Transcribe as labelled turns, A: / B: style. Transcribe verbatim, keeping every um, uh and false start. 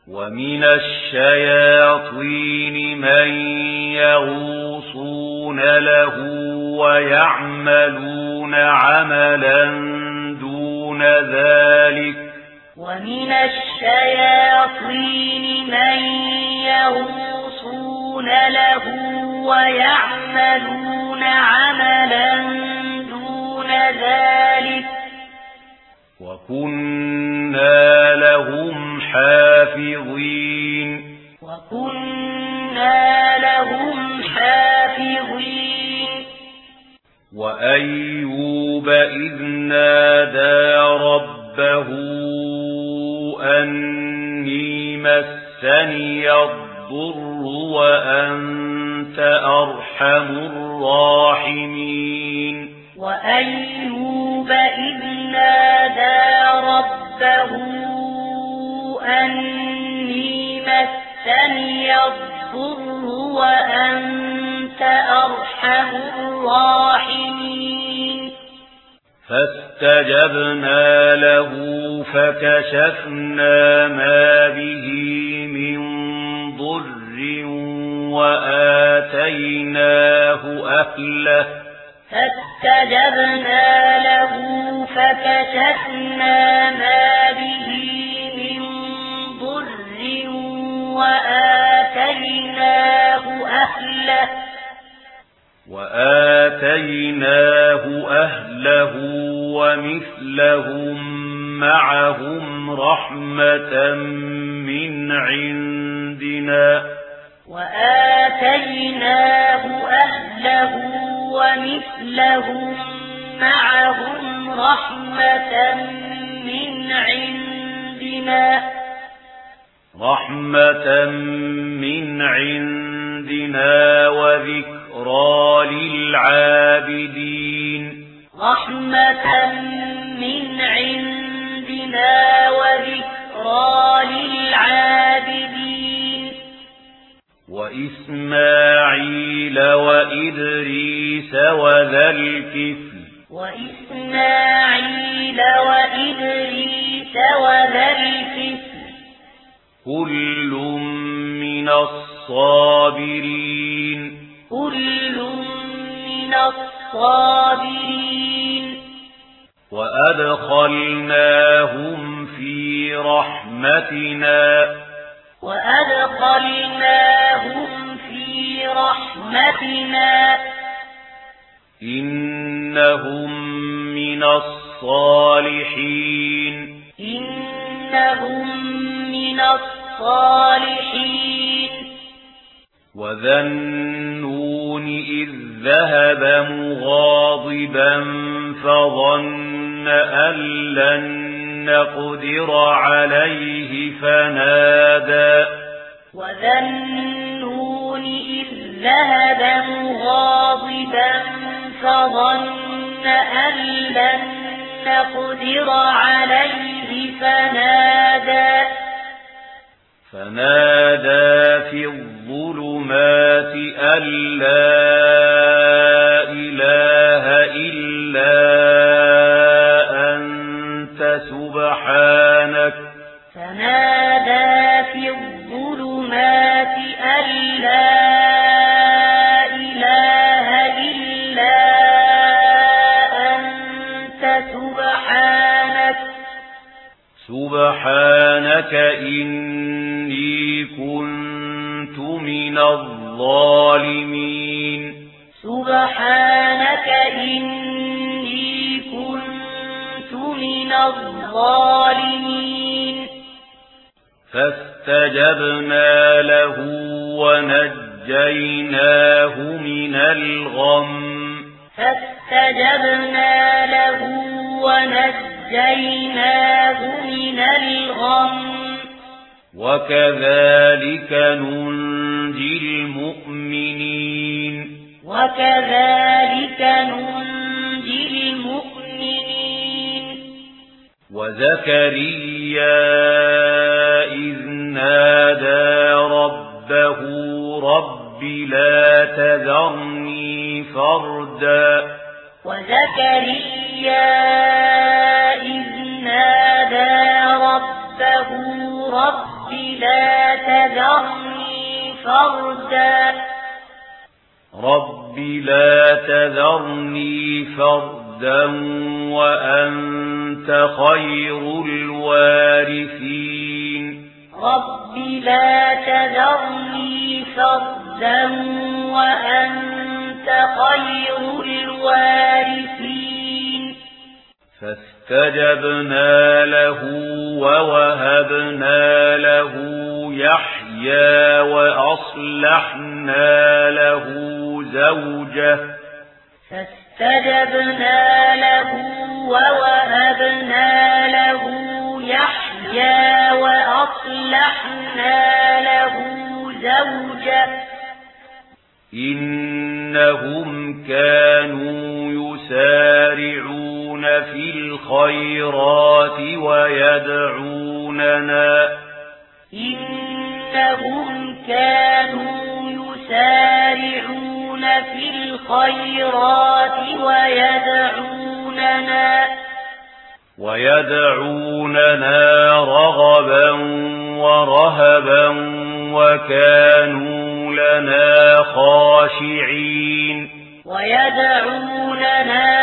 A: ومن الشياطين من يغوصون له ويعملون عملا دون ذلك
B: ومن الشياطين من يغوصون له ويعملون عملا دون ذلك
A: وكنا لهم حافظين
B: وكنا لهم حافظين
A: وأيوب إذ نادى ربه أني مسني الضر وأنت أرحم الراحمين
B: وأيوب إذ نادى ربه أني مسني الضر وأنت أرحم الراحمين
A: فاستجبنا له فكشفنا ما به من ضر وآتيناه أهله
B: فاستجبنا له فكشفنا ما به من ضر وآتيناه أهله
A: وآتيناه أهله ومثلهم معهم رحمة من عندنا
B: وآتيناه أهله ومثلهم معهم رحمة من عندنا
A: رحمة من عندنا وذكرى للعابدين
B: رحمة من عندنا وذكرى للعابدين
A: وإسماعيل وإدريس وذا الكفل
B: وإسماعيل وإدريس وذا الكفل
A: كل من الصابرين
B: كل من الصابرين
A: وأدخلناهم في رحمتنا
B: وأدخلناهم في رحمتنا
A: إنهم من الصالحين
B: إنهم من الصالحين
A: وذا النون إذ ذهب مغاضبا فظن أن لن نقدر عليه فنادى
B: وذا النون إذ ذهب مغاضبا فظن أن لن نقدر عليه فنادى
A: فنادى في الظلمات أن لا إله إلا أنت سبحانك
B: فنادى في الظلمات أن لا إله إلا أنت سبحانك
A: سبحانك إني كنت من الظالمين
B: سبحانك إني كنت من الظالمين
A: فاستجبنا له ونجيناه من الغم
B: فاستجبنا له ونجيناه من الغم
A: وكذلك ننجي المؤمنين
B: وكذلك ننجي المؤمنين
A: وزكريا إذ نادى ربه رب لا تذرني فردا
B: وزكريا إذ نادى ربه رب لا تذرني فردا
A: رب لا تذرني فردا وأنت خير الوارثين
B: رب لا تذرني فردا وأنت خير الوارثين
A: فاستجبنا له ووهبنا له يحيى وأصلحنا له زوجه
B: فاستجبنا له ووهبنا له يحيى وأصلحنا له زوجه
A: إنهم كانوا يسارعون في الخيرات ويدعوننا
B: إنهم كانوا يسارعون في الخيرات ويدعوننا
A: ويدعوننا رغبا ورهبا وكانوا لنا خاشعين
B: ويدعوننا